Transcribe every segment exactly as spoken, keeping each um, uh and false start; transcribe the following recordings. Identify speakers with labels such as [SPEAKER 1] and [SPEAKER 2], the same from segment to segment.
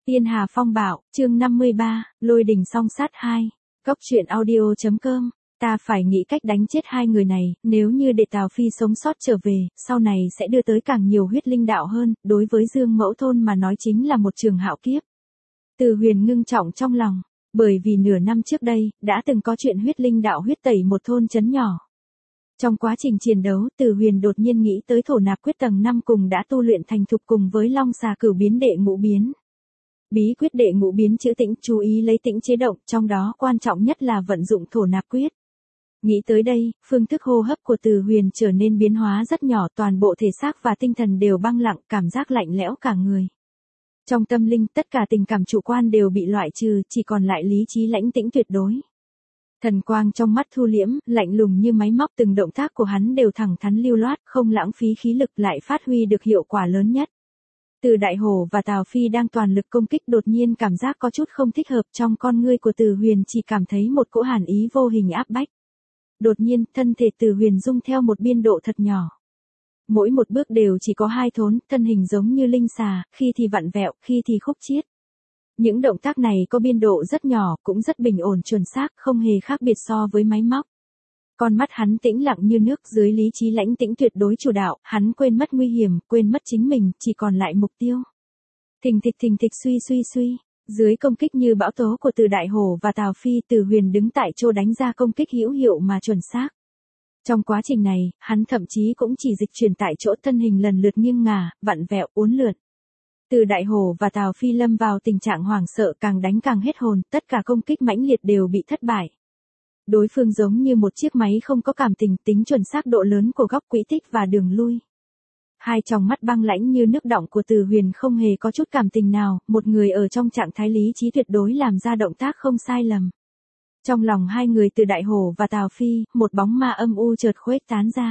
[SPEAKER 1] Tiên Hà Phong Bạo, chương năm mươi ba, Lôi Đình Song Sát hai. Góc truyện audio chấm com. Ta phải nghĩ cách đánh chết hai người này, nếu như để Tào Phi sống sót trở về, sau này sẽ đưa tới càng nhiều huyết linh đạo hơn, đối với Dương Mẫu Thôn mà nói chính là một trường hạo kiếp. Từ Huyền ngưng trọng trong lòng, bởi vì nửa năm trước đây, đã từng có chuyện huyết linh đạo huyết tẩy một thôn trấn nhỏ. Trong quá trình chiến đấu, Từ Huyền đột nhiên nghĩ tới thổ nạp quyết tầng năm cùng đã tu luyện thành thục cùng với long xà cửu biến đệ ngũ biến. Bí quyết đệ ngũ biến chữ tĩnh, chú ý lấy tĩnh chế động, trong đó quan trọng nhất là vận dụng thổ nạp quyết. Nghĩ tới đây, phương thức hô hấp của Từ Huyền trở nên biến hóa rất nhỏ, toàn bộ thể xác và tinh thần đều băng lặng, cảm giác lạnh lẽo cả người. Trong tâm linh, tất cả tình cảm chủ quan đều bị loại trừ, chỉ còn lại lý trí lãnh tĩnh tuyệt đối. Thần quang trong mắt thu liễm, lạnh lùng như máy móc, từng động tác của hắn đều thẳng thắn lưu loát, không lãng phí khí lực, lại phát huy được hiệu quả lớn nhất. Từ Đại Hổ và Tào Phi đang toàn lực công kích, đột nhiên cảm giác có chút không thích hợp, trong con ngươi của Từ Huyền chỉ cảm thấy một cỗ hàn ý vô hình áp bách. Đột nhiên, thân thể Từ Huyền rung theo một biên độ thật nhỏ. Mỗi một bước đều chỉ có hai thốn, thân hình giống như linh xà, khi thì vặn vẹo, khi thì khúc chiết. Những động tác này có biên độ rất nhỏ, cũng rất bình ổn chuẩn xác, không hề khác biệt so với máy móc. Con mắt hắn tĩnh lặng như nước, dưới lý trí lãnh tĩnh tuyệt đối chủ đạo, hắn quên mất nguy hiểm, quên mất chính mình, chỉ còn lại mục tiêu. Thình thịch thình thịch suy suy suy, dưới công kích như bão tố của Từ Đại Hổ và Tào Phi, Từ Huyền đứng tại chỗ đánh ra công kích hữu hiệu mà chuẩn xác. Trong quá trình này, hắn thậm chí cũng chỉ dịch chuyển tại chỗ, thân hình lần lượt nghiêng ngả, vặn vẹo, uốn lượn. Từ Đại Hổ và Tào Phi lâm vào tình trạng hoảng sợ, càng đánh càng hết hồn, tất cả công kích mãnh liệt đều bị thất bại. Đối phương giống như một chiếc máy không có cảm tình, tính chuẩn xác độ lớn của góc quỹ tích và đường lui. Hai tròng mắt băng lãnh như nước đọng của Từ Huyền không hề có chút cảm tình nào, một người ở trong trạng thái lý trí tuyệt đối làm ra động tác không sai lầm. Trong lòng hai người Từ Đại Hổ và Tào Phi, một bóng ma âm u chợt khuếch tán ra.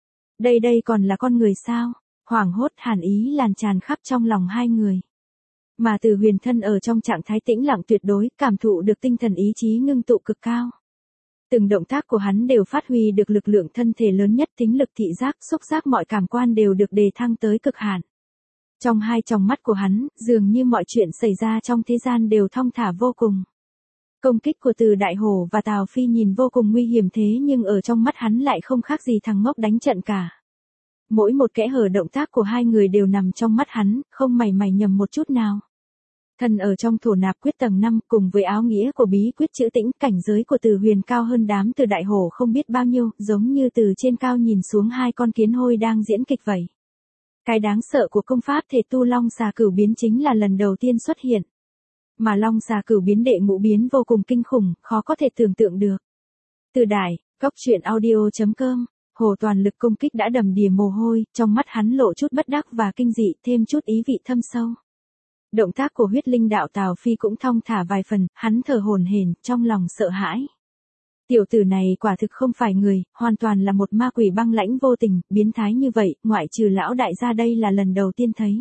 [SPEAKER 1] Đây đây còn là con người sao? Hoảng hốt, hàn ý lan tràn khắp trong lòng hai người. Mà Từ Huyền thân ở trong trạng thái tĩnh lặng tuyệt đối, cảm thụ được tinh thần ý chí ngưng tụ cực cao. Từng động tác của hắn đều phát huy được lực lượng thân thể lớn nhất, tính lực thị giác, xúc giác, mọi cảm quan đều được đề thăng tới cực hạn. Trong hai tròng mắt của hắn, dường như mọi chuyện xảy ra trong thế gian đều thong thả vô cùng. Công kích của Từ Đại Hổ và Tào Phi nhìn vô cùng nguy hiểm, thế nhưng ở trong mắt hắn lại không khác gì thằng ngốc đánh trận cả. Mỗi một kẽ hở động tác của hai người đều nằm trong mắt hắn, không mảy may nhầm một chút nào. Thân ở trong thổ nạp quyết tầng năm, cùng với áo nghĩa của bí quyết chữ tĩnh, cảnh giới của Từ Huyền cao hơn đám Từ Đại Hổ không biết bao nhiêu, giống như từ trên cao nhìn xuống hai con kiến hôi đang diễn kịch vậy. Cái đáng sợ của công pháp thể tu long xà cửu biến chính là lần đầu tiên xuất hiện. Mà long xà cửu biến đệ ngũ biến vô cùng kinh khủng, khó có thể tưởng tượng được. Từ Đại, góc truyện audio chấm com. Hồ toàn lực công kích đã đầm đìa mồ hôi, trong mắt hắn lộ chút bất đắc và kinh dị, thêm chút ý vị thâm sâu. Động tác của huyết linh đạo Tào Phi cũng thong thả vài phần, hắn thở hổn hển, trong lòng sợ hãi. Tiểu tử này quả thực không phải người, hoàn toàn là một ma quỷ băng lãnh vô tình, biến thái như vậy, ngoại trừ lão đại gia đây là lần đầu tiên thấy.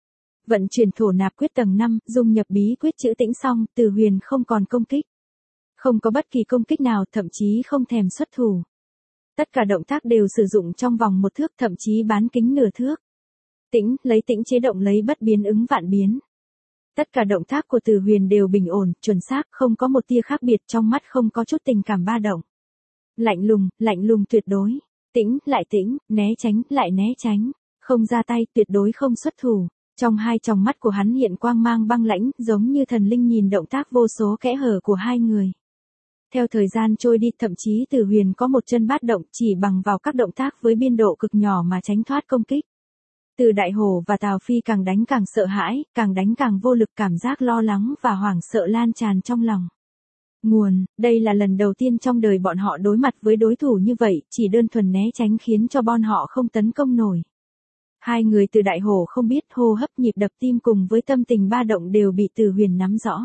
[SPEAKER 1] Vận chuyển thổ nạp quyết tầng năm, dung nhập bí quyết chữ tĩnh xong, Từ Huyền không còn công kích. Không có bất kỳ công kích nào, thậm chí không thèm xuất thủ. Tất cả động tác đều sử dụng trong vòng một thước, thậm chí bán kính nửa thước. Tĩnh, lấy tĩnh chế động, lấy bất biến ứng vạn biến. Tất cả động tác của Từ Huyền đều bình ổn, chuẩn xác, không có một tia khác biệt, trong mắt không có chút tình cảm ba động. Lạnh lùng, lạnh lùng tuyệt đối. Tĩnh, lại tĩnh, né tránh, lại né tránh. Không ra tay, tuyệt đối không xuất thủ. Trong hai tròng mắt của hắn hiện quang mang băng lãnh, giống như thần linh nhìn động tác vô số kẽ hở của hai người. Theo thời gian trôi đi, thậm chí Từ Huyền có một chân bát động, chỉ bằng vào các động tác với biên độ cực nhỏ mà tránh thoát công kích. Từ Đại Hổ và Tào Phi càng đánh càng sợ hãi, càng đánh càng vô lực, cảm giác lo lắng và hoảng sợ lan tràn trong lòng. Nguồn, đây là lần đầu tiên trong đời bọn họ đối mặt với đối thủ như vậy, chỉ đơn thuần né tránh khiến cho bọn họ không tấn công nổi. Hai người Từ Đại Hổ không biết, hô hấp, nhịp đập tim cùng với tâm tình ba động đều bị Từ Huyền nắm rõ.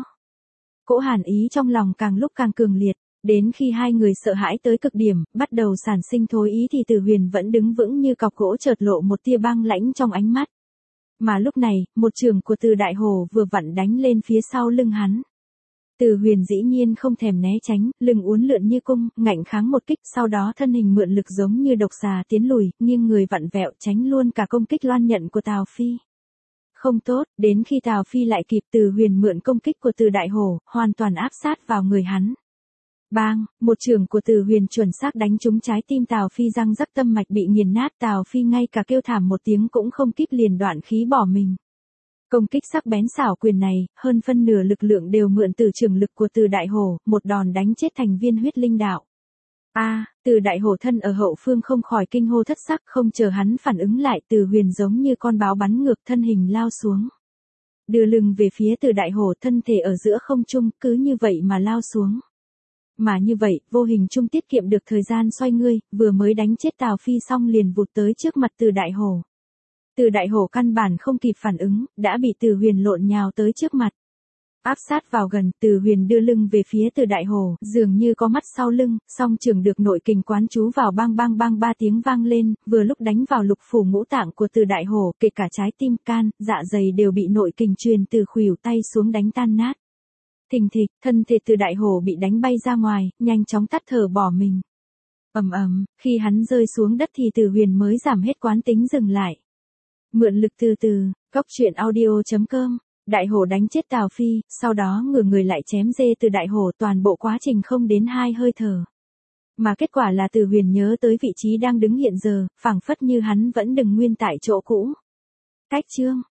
[SPEAKER 1] Cỗ hàn ý trong lòng càng lúc càng cường liệt, đến khi hai người sợ hãi tới cực điểm, bắt đầu sản sinh thối ý thì Từ Huyền vẫn đứng vững như cọc gỗ, chợt lộ một tia băng lãnh trong ánh mắt. Mà lúc này, một trường của Từ Đại Hổ vừa vặn đánh lên phía sau lưng hắn. Từ Huyền dĩ nhiên không thèm né tránh, lưng uốn lượn như cung, ngạnh kháng một kích, sau đó thân hình mượn lực giống như độc xà tiến lùi, nghiêng người vặn vẹo tránh luôn cả công kích loan nhận của Tào Phi. Không tốt, đến khi Tào Phi lại kịp Từ Huyền mượn công kích của Từ Đại Hổ, hoàn toàn áp sát vào người hắn. Bang, một chưởng của Từ Huyền chuẩn xác đánh trúng trái tim Tào Phi, răng rắc tâm mạch bị nghiền nát, Tào Phi ngay cả kêu thảm một tiếng cũng không kịp, liền đoạn khí bỏ mình. Công kích sắc bén xảo quyền này, hơn phân nửa lực lượng đều mượn từ chưởng lực của Từ Đại Hổ, một đòn đánh chết thành viên huyết linh đạo. A, Từ Đại Hổ thân ở hậu phương không khỏi kinh hô thất sắc, không chờ hắn phản ứng lại, Từ Huyền giống như con báo bắn ngược thân hình lao xuống. Đưa lưng về phía Từ Đại Hổ, thân thể ở giữa không trung, cứ như vậy mà lao xuống. Mà như vậy, vô hình trung tiết kiệm được thời gian xoay ngươi, vừa mới đánh chết Tào Phi xong liền vụt tới trước mặt Từ Đại Hổ. Từ Đại Hổ căn bản không kịp phản ứng, đã bị Từ Huyền lộn nhào tới trước mặt. Áp sát vào gần, Từ Huyền đưa lưng về phía Từ Đại Hổ, dường như có mắt sau lưng, song trường được nội kình quán chú vào, bang bang bang ba tiếng vang lên, vừa lúc đánh vào lục phủ ngũ tạng của Từ Đại Hổ, kể cả trái tim, can, dạ dày đều bị nội kình truyền từ khuỷu tay xuống đánh tan nát. Thình thịch, thân thể Từ Đại Hổ bị đánh bay ra ngoài, nhanh chóng tắt thở bỏ mình. Ầm ầm, khi hắn rơi xuống đất thì Từ Huyền mới giảm hết quán tính dừng lại. Mượn lực từ từ, cốc truyện audio chấm com. Đại Hổ đánh chết Tào Phi, sau đó ngửa người lại chém dê Từ Đại Hổ, toàn bộ quá trình không đến hai hơi thở. Mà kết quả là Từ Huyền nhớ tới vị trí đang đứng hiện giờ, phảng phất như hắn vẫn đứng nguyên tại chỗ cũ. Cách chương